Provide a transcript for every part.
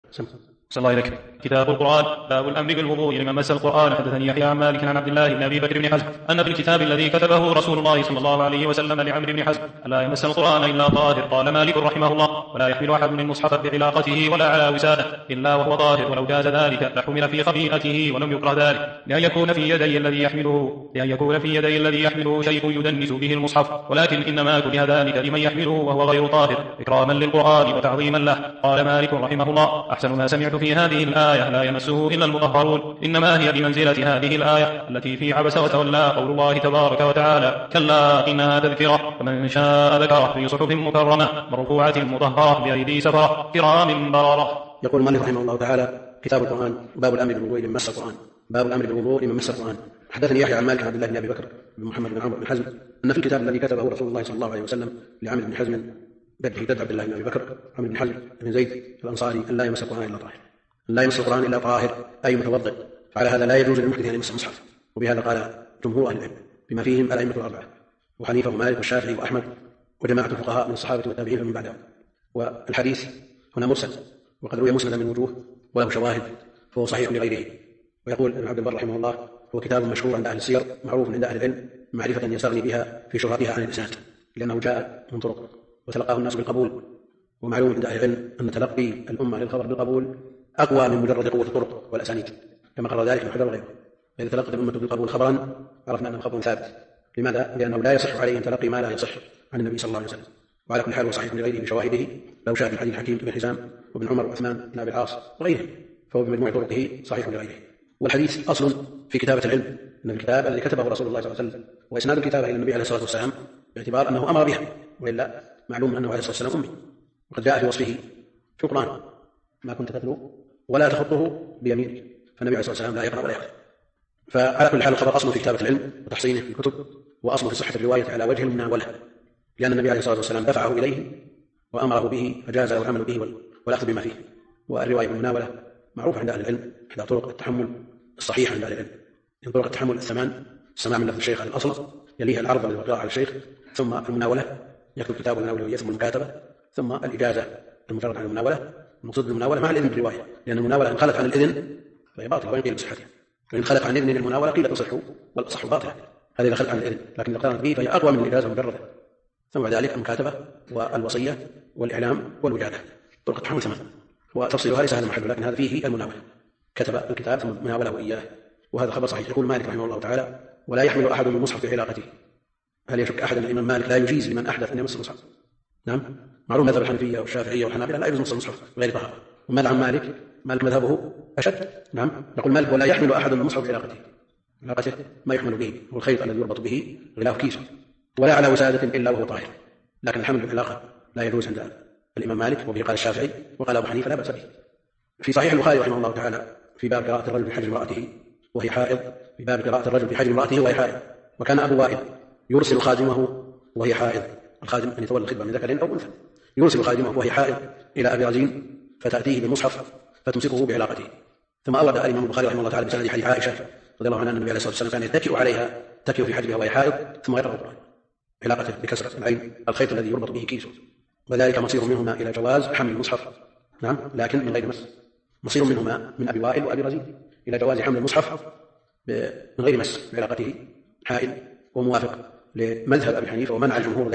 صلى الله عليك. كتاب القرآن. باب الأمر بالوضوء لمن مس القرآن. حدثني يحيى عن مالك عن عبد الله بن أبي بكر بن حزم أن في الكتاب الذي كتبه رسول الله صلى الله عليه وسلم لعمرو بن حزم ألا يمس القرآن إلا طاهر. قال مالك رحمه الله: ولا يحمل أحد المصحف بعلاقته ولا على وساده إلا وهو طاهر، ولو جاز ذلك لحمل في خبيئته ولم يكره ذلك، لأن يكون في يدي الذي يحمله شيء يدنس به المصحف، ولكن إنما كره ذلك لمن يحمله وهو غير طاهر إكراما للقرآن وتعظيما له. قال مالك رحمه الله: أحسن ما سمعت في هذه الآية لا يمسه إلا المطهرون، إنما هي بمنزلة هذه الآية التي في عبس وتولى قول الله تبارك وتعالى: كلا إنها تذكرة فمن شاء ذكره في صحف مكرمة مرفوعة مطهرة بأيدي سفرة كرام بررة. يقول مالك رحمه الله تعالى: كتاب القرآن. باب الأمر بالوضوء لمن مس القرآن. باب الأمر بالوضوء لمن مس القرآن. حدثني يحيى عن مالك عن عبد الله بن أبي بكر بن محمد بن عمرو بن حزم أن في الكتاب الذي كتبه رسول الله صلى الله عليه وسلم لعمرو بن حزم جد عبد الله بن أبي بكر عمرو بن حزم بن زيد الأنصاري أن لا يمس القرآن إلا طاهر، لا يمس القرآن إلا طاهر أي متوضئ. على هذا لا يجوز للمحدث أن يمس المصحف، وبهذا قال جمهور أهل العلم بما فيهم الأئمة الأربعة وحنيفة ومالك والشافعي وأحمد وجماعة الفقهاء من الصحابة والتابعين ومن بعدهم. والحديث هنا مرسل وقد روي مسندا من وجوه وله شواهد فهو صحيح لغيره. ويقول ابن عبد البر رحمه الله: هو كتاب مشهور عند أهل السير معروف عند أهل العلم معرفة يستغني بها في شهرتها عن الإسناد، لأنه جاء من طرق وتلقاه الناس بالقبول. ومعلوم عند أهل العلم أن تلقي الأمة للخبر بالقبول أقوى من مجرد قوة الطرق والأسانيد، كما قرر ذلك ابن حجر وغيره. إذا تلقت الأمة بالقبول خبرا عرفنا أنه خبر ثابت. لماذا؟ لأنه لا يصح عليه أن تلقي ما لا يصح عن النبي صلى الله عليه وسلم. وعلى كل حال هو صحيح لغيره بشواهده، لو شاهد حديث حكيم بن حزام وابن عمر وعثمان بن أبي العاص وغيره فهو بمجموع طرقه صحيح لغيره. والحديث أصل في كتابة العلم، أن الكتاب الذي كتبه رسول الله صلى الله عليه وسلم وإسناد الكتابة إلى النبي عليه الصلاة والسلام باعتبار أنه أمر بها، وإلا معلوم أنه عليه الصلاة والسلام أمي، وقد جاء في وصفه في القرآن: ما كنت تتلو ولا تخطه بيمينك، فالنبي عليه الصلاة والسلام لا يقرأ ولا يكتب. فعلى كل حال الخبر أصله في كتابة العلم وتحصينه في الكتب، وأصله في صحة الرواية على وجه المناولة، لأن النبي عليه الصلاة والسلام دفعه إليه وأمره به فجاز له العمل به والأخذ بما فيه. والرواية بالمناولة معروفة عند أهل العلم، إحدى طرق التحمل الصحيح عند أهل العلم. من طرق التحمل الثمان: السماع من لفظ الشيخ على الأصل، يليها العرض والقراءة على الشيخ، ثم المناولة يكتب كتاب المناولة ويثم المكاتبة، ثم الإجازة المجرد عن المناولة. المقصود بالمناولة مع الإذن بالرواية، لأن المناولة إن خلت عن الإذن فهي باطلة وإن قيل بصحتها، وإن خلت عن إذن المناولة قيل تصح والأصح باطلة. هذه إذا خلت عن الإذن، لكن إذا اقترنت به فهي أقوى من الإجازة المجردة. ثم بعد ذلك المكاتبة والوصية والإعلام والوجادة. طرق التحمل ثمان، وتفصيلها ليس هذا المحل، لكن هذا فيه المناولة. كتب الكتاب ثم مناوله إياه، وهذا خبر صحيح. يقول مالك رحمه الله تعالى: ولا يحمل أحد من المصحف في علاقته. هل يشك أحد أن الإمام مالك لا يجيز لمن أحدث أن يمس المصحف؟ نعم، معروف مذهب الحنفية والشافعية والحنابلة لا يجوز مس المصحف غير طهارة. وماذا عن مالك؟ مالك مذهبه أشد. نعم، يقول مالك: ولا يحمل أحد من المصحف في علاقته ما يحمل به والخيط الذي يربط به غلاف كيسه، ولا على وسادة إلا وهو طاهر. لكن الحمل بالعلاقة لا يجوز عند الإمام مالك، وبه قال الشافعي وقال أبو حنيفة لا بأس به. في صحيح البخاري رحمه الله تعالى في باب قراءة الرجل في حجر امرأته وهي حائض، في باب قراءة الرجل في حجر امرأته وهي حائض. وكان أبو وائل يرسل خادمه وهي حائض، الخادم أن يتولى الخدمة من ذكر أو أنثى، يرسل خادمه وهي حائض إلى أبي رزين فتأتيه بالمصحف فتمسكه بعلاقته. ثم أورد الإمام البخاري رحمه الله تعالى بسند حديث عائشة رضي الله عنها أن النبي عليه الصلاة والسلام كان يتكئ عليها، تكئ في حجرها وهي حائض ثم يقرأ القرآن علاقته بكسرة العين الخيط الذي يربط به كيسه. وذلك مصير منهما إلى جواز حمل المصحف، نعم، لكن من غير مس. مصير منهما من أبي وائل وأبي رزين إلى جواز حمل المصحف من غير مس بعلاقته حائل، وموافق لمذهب أبي حنيفة ومنع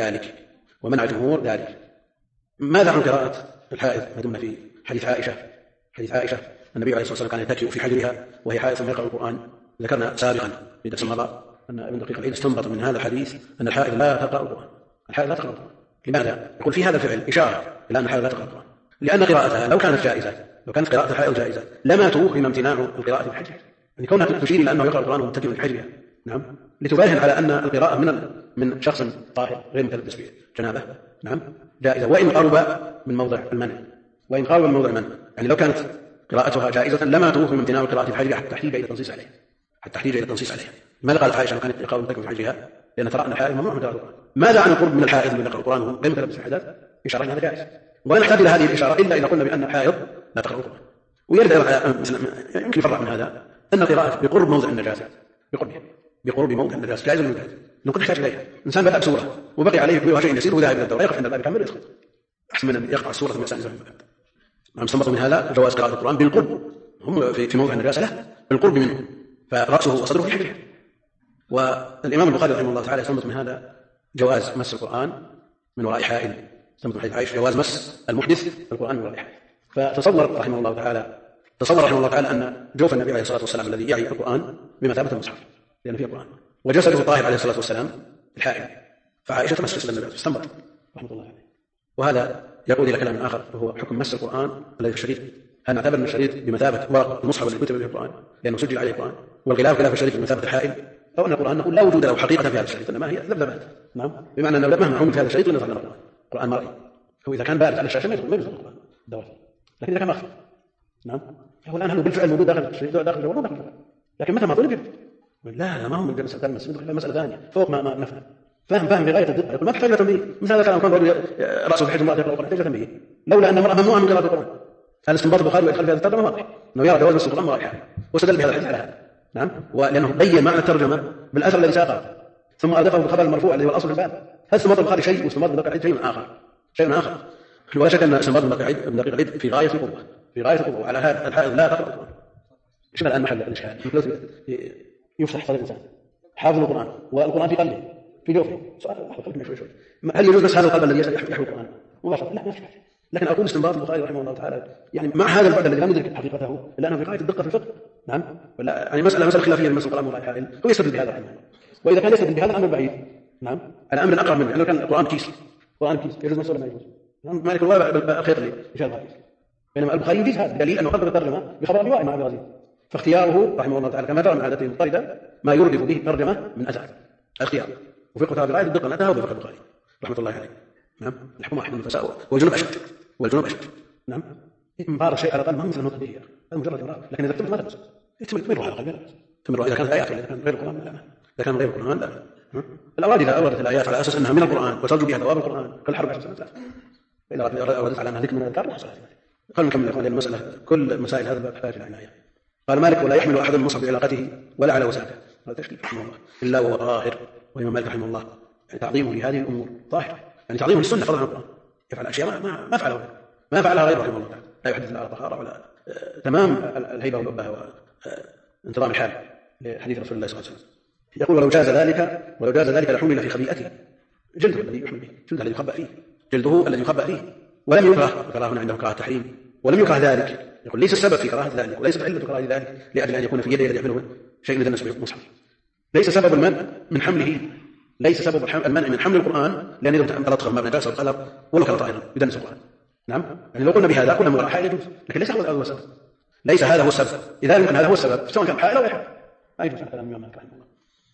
الجمهور ذلك. ماذا عن قراءة الحائض؟ ما دمنا في حديث عائشة النبي عليه الصلاة والسلام كان يتكئ في حجرها وهي حائض ثم يقرأ القرآن. ذكرنا سابقا في درس المضى أن ابن دقيق العيد استنبط من هذا الحديث أن الحائض لا تقرأ القرآن. الحائض لا تقرأ القرآن. لماذا؟ يقول في هذا الفعل إشارة إلى أن الحائض لا تقرأ القرآن، لأن قراءتها لو كانت قراءة الحائض جائزة لما توهم امتناع القراءة في الحجر، يعني كونها تشير إلى أنه يقرأ القرآن ومتكئ في حجرها، نعم، لتباهن على أن القراءة من شخص طاهر غير متلبس بجنابه، نعم، جائزة وإن قرب من موضع المنع، يعني لو كانت قراءتها جائزة لما توهم امتناع القراءة في الحجر حتى تحتاج إلى التنصيص عليها. ماذا قالت عائشة كانت يقرأ متكئ في حجرها؟ لأن ترى أن الحائض ممنوع من قراءة القرآن. ماذا عن القرب من الحائض من يقرأ القرآن وهو غير متلبس بالحدث؟ إشارة أن هذا جائز، ولا نحتاج إلى هذه الإشارة إلا إذا قلنا بأن الحائض لا تقرأ القرآن. ويرد يمكن يفرق من هذا أن القراءة بقرب موضع النجاسة، بقرب موضع النجاسة جائز ولا نقول نحتاج إليها. إنسان بدأ بسورة وبقي عليه كلها شيء يسير وذاهب إلى الدورة يقف عند الباب يكمل يدخل، أحسن من أن يقطع السورة ثم يستأنس. استنبطوا من هذا جواز قراءة القرآن بالقرب، هم في موضع النجاسة له بالقرب منه، فرأسه وصدره في حجره. والإمام البخاري رحمه الله تعالى يستنبط من هذا جواز مس القرآن من وراء حائل، استنبط من حديث عائشة جواز مس المحدث القرآن من وراء حائل. فتصور رحمه الله تعالى أن جوف النبي عليه الصلاة والسلام الذي يعي القرآن بمثابة المصحف لأن فيه القرآن، وجسده الطاهر عليه الصلاة والسلام الحائل، فعائشة تمس جسد النبي استنبط رحمه الله عليه. وهذا يقول إلى كلام آخر وهو حكم مس القرآن الذي في الشريط. هل نعتبر أن الشريط بمثابة ورق المصحف الذي كتب به القرآن لأنه سجل عليه القرآن، والغلاف غلاف الشريط بمثابة الحائل، أو أن القرآن نقول لا وجود له حقيقة في هذا الشريط إنما هي ذبذبات؟ نعم، بمعنى أنه مهما عمل في هذا الشريط لن يظهر لنا القرآن مرئي. هو إذا كان بارز على الشاشة ما يظهر القرآن دوري، لكن إذا كان مخفي نعم فهو الآن هل بالفعل موجود داخل الشريط داخل الجوال داخل الجوال، لكن متى ما طلب لا ما هو من مسألة المسجد مسألة ثانية فوق ما نفهم فاهم بغاية الدقة. يقول ما تحتاج إلى تنبيه، مثل هذا كلام كان رأسه في حجر امرأة يقرأ القرآن تحتاج تنبيه، لولا أن المرأة ممنوعة من قراءة القرآن. هذا استنباط البخاري وإدخال في هذا الترجمة واضح أنه يرى جواز مس القرآن مرائحة، واستدل بهذا الحديث على هذا نعم، ولأنه بين معنى الترجمة بالأثر الذي ساقه ثم أضافه بالخبر المرفوع الذي هو الأصل في الباب. هذا استنباط البخاري شيء واستنباط ابن دقيق العيد شيء آخر. ولا شك أن استنباط ابن دقيق العيد في غاية القوة وعلى هذا الحائض لا تقرأ القرآن. شوف الآن محل الإشكال، يفتح صدر الإنسان حافظ القرآن والقرآن في قلبه في جوفه، سؤال شوي هل يجوز بس هذا القلب الذي يحوي القرآن مباشرة؟ لا ما في. لكن أقول استنباط البخاري رحمه الله تعالى يعني مع هذا البعد الذي لا ندرك حقيقته إلا أنه في غاية الدقة في الفقه نعم، ولا يعني مسألة خلافية من مسألة القرآن وراء الحائل هو يستدل بهذا رحمه الله. وإذا كان يستدل بهذا الأمر بعيد نعم على أمر أقرب منه، لأنه كان القرآن كيس يجوز مسألة ما يجوز مالك الله خير لي إشارة الحديث، بينما البخاري يجيز هذا دليل أنه قدر الترجمة بخبر الرواية مع الغزير، فاختياره رحمه الله تعالى كما جرى من عادته المضطردة ما يردف به ترجمة من أزعج اختيار. وفقه بغاية الدقة لا تهاوى بفقه البخاري رحمة الله عليه نعم. الحكم واحد من الفساء والجنوب أشد نعم. مبارك شيء على الأقل ما مثل الموت به هذا مجرد إمرار، لكن إذا كتبت ما تمس تمر على قلبك تمر إذا كانت آيات ولا إذا كان غير القرآن لا، إذا كان غير القرآن لا. الأوراق إذا أوردت الآيات على أساس أنها من القرآن وترجو بها ثواب القرآن كالحرب 10 سنوات، إذا أوردت على أنها ذكر من الأذكار لا صلاة. خلينا نكمل يا أخواني المسألة، كل مسائل هذا الباب تحتاج إلى عناية. قال مالك ولا يحمل أحد المصحف بعلاقته ولا على وساقه، هذا تشكيل رحمه الله إلا وهو طاهر. والإمام مالك رحمه الله يعني تعظيمه لهذه الأمور طاهر، يعني تعظيمه للسنة فضلا عن القرآن، يفعل أشياء ما فعلها غيره رحمه الله تعالى، لا يحدث لا على طهارة ولا تمام الهيبة والأبهة وانتظام الحال لحديث رسول الله صلى الله عليه وسلم. يقول ولو جاز ذلك لحمل في خبيئته، جلده الذي يحمل به، جلده الذي يخبأ فيه ولم يكره، كراهة هنا عنده كراهة تحريم ولم يكره ذلك. يقول ليس السبب في كراهة ذلك وليست علة كراهة ذلك لأجل أن يكون في يده الذي يحمله شيء يدنس به المصحف. ليس سبب المنع من حمله، ليس سبب المنع من حمل القرآن لأن إذا تلطخ ما بنجاسة والقلب ولو كان طاهرا يدنس القرآن نعم. يعني لو قلنا بهذا قلنا من وراء حائل يجوز، لكن ليس هو السبب، ليس هذا هو السبب. إذا يمكن هذا هو السبب سواء كان حائل أو غير حائل ما يجوز كلام الإمام مالك رحمه الله.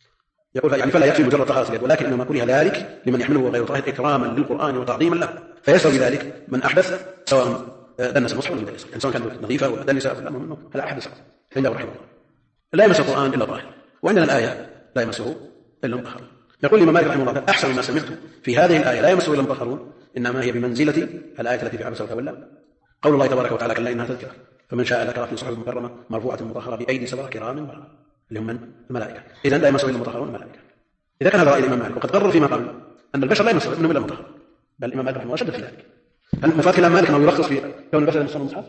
يقول يعني فلا يكفي مجرد طهارة اليد، ولكن إنما كره ذلك لمن يحمله غير طاهر إكراما للقرآن وتعظيما له، فيسوي ذلك من أحدث سواء دنس المصحف ولا دنس، سواء كان نظيفة ولا دنسة ولا منه هذا أحدث عنده رحمه الله. لا يمس القرآن إلا طاهر، وعندنا الآية لا يمسه إلا المطهرون. يقول الإمام مالك رحمه الله أحسن ما سمعت في هذه الآية لا يمسه إلا المطهرون إنما هي بمنزلة الآية التي في عبس وتولى، قول الله تبارك وتعالى كلا إنها تذكرة فمن شاء ذكرها في صحف مكرمة مرفوعة مطهرة بأيدي سفرة كرام بررة اللي هم من الملائكة. إذن لا يمسه إلا المطهرون الملائكة. إذا كان هذا رأي الإمام مالك وقد قرر فيما قال أن البشر لا يمسه إلا المطهر، بل الإمام مالك رحمه الله شدد في ذلك. هل مفاد كلام مالك أنه يرخص في كون البشر يمسون المصحف؟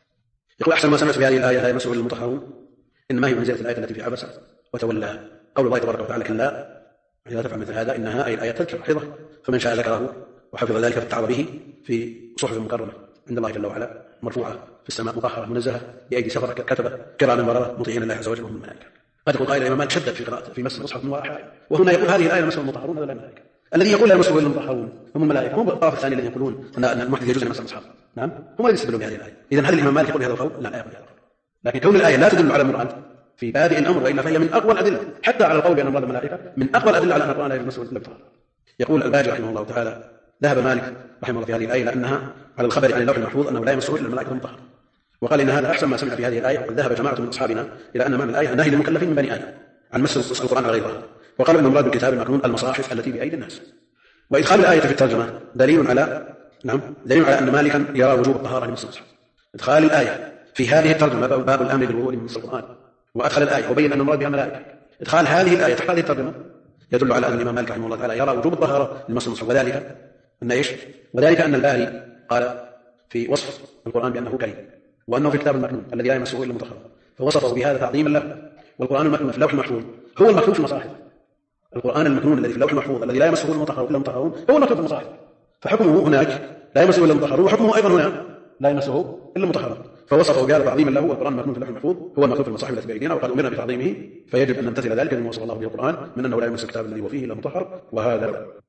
يقول أحسن ما سمعت في هذه الآية لا يمسه إلا المطهرون إنما هي منزلة الآية التي في عبس وتولى، قول الله تبارك وتعالى كلا إذا تفعل مثل هذا إنها أي الآية تذكر حفظه فمن شاء ذكره وحفظ ذلك فاتعظ به في صحف مكرمة عند الله جل وعلا مرفوعة في السماء مطهرة منزهة بأيدي سفرة كتبة كراما بررة مطيعين الله عز وجل وهم الملائكة. قد يقول قائل الإمام مالك شدد في قراءته في مس المصحف من وراء حائل، وهنا يقول هذه الآية يمسه المطهرون ولا الملائكة. الذي يقول لا يمسه إلا المطهرون هم الملائكة، هم الطرف الثاني الذين يقولون أن المحدث يجوز أن يمس المصحف نعم هم الذين يستدلون بهذه الآية. إذن هل الإمام مالك يقول هذا القول؟ لا يقول هذا القول، لكن كون الآية لا تدل على المراد في بادئ الأمر وإلا فهي من أقوى الأدلة حتى على القول بأن مراد الملائكة من أقوى الأدلة على أن القرآن لا يمسه إلا المطهر. يقول الباجي رحمه الله تعالى ذهب مالك رحمه الله في هذه الآية لأنها على الخبر عن اللوح المحفوظ أنه لا يمسه إلا الملائكة المطهرة، وقال إن هذا أحسن ما سمع في هذه الآية. وقد ذهب جماعة من أصحابنا إلى أن معنى الآية النهي للمكلفين من بني آدم عن مس القرآن على غيرها، وقالوا إن المراد بالكتاب المكنون المصاحف التي بأيدي الناس. وإدخال الآية في الترجمة دليل على أن مالكا يرى وجوب الطهارة لمس المصحف. إدخال الآية في هذه الترجمة باب الأمر بالوضوء من مس القرآن، وأدخل الآية وبين أن المراد بها الملائكة. إدخال هذه الآية تحت هذه الترجمة يدل على أن الإمام مالك رحمه الله تعالى يرى وجوب الطهارة لمس المصحف، وذلك أن الباري قال في وصف القرآن بأنه كريم، وأنه في الكتاب المكنون الذي لا يمسه إلا المطهرون، فوصفه بهذا تعظيما له. والقرآن المكنون في اللوح المحفوظ هو المكتوب في المصاحف. القرآن المكنون الذي في اللوح المحفوظ الذي لا يمسه إلا المطهرون هو المكتوب في المصاحف، فحكمه هناك لا يمسه إلا المطهرون، وحكمه أيضا هنا لا يمسه إلا المطهرون، فوصفه بهذا تعظيما له. والقرآن المكنون في اللوح المحفوظ هو المكتوب في المصاحف التي بأيدينا، وقد أمرنا بتعظيمه، فيجب أن نمتثل ذلك لما وصف الله به القرآن من أنه لا يمس الكتاب الذي هو فيه إلا مطهر. وهذا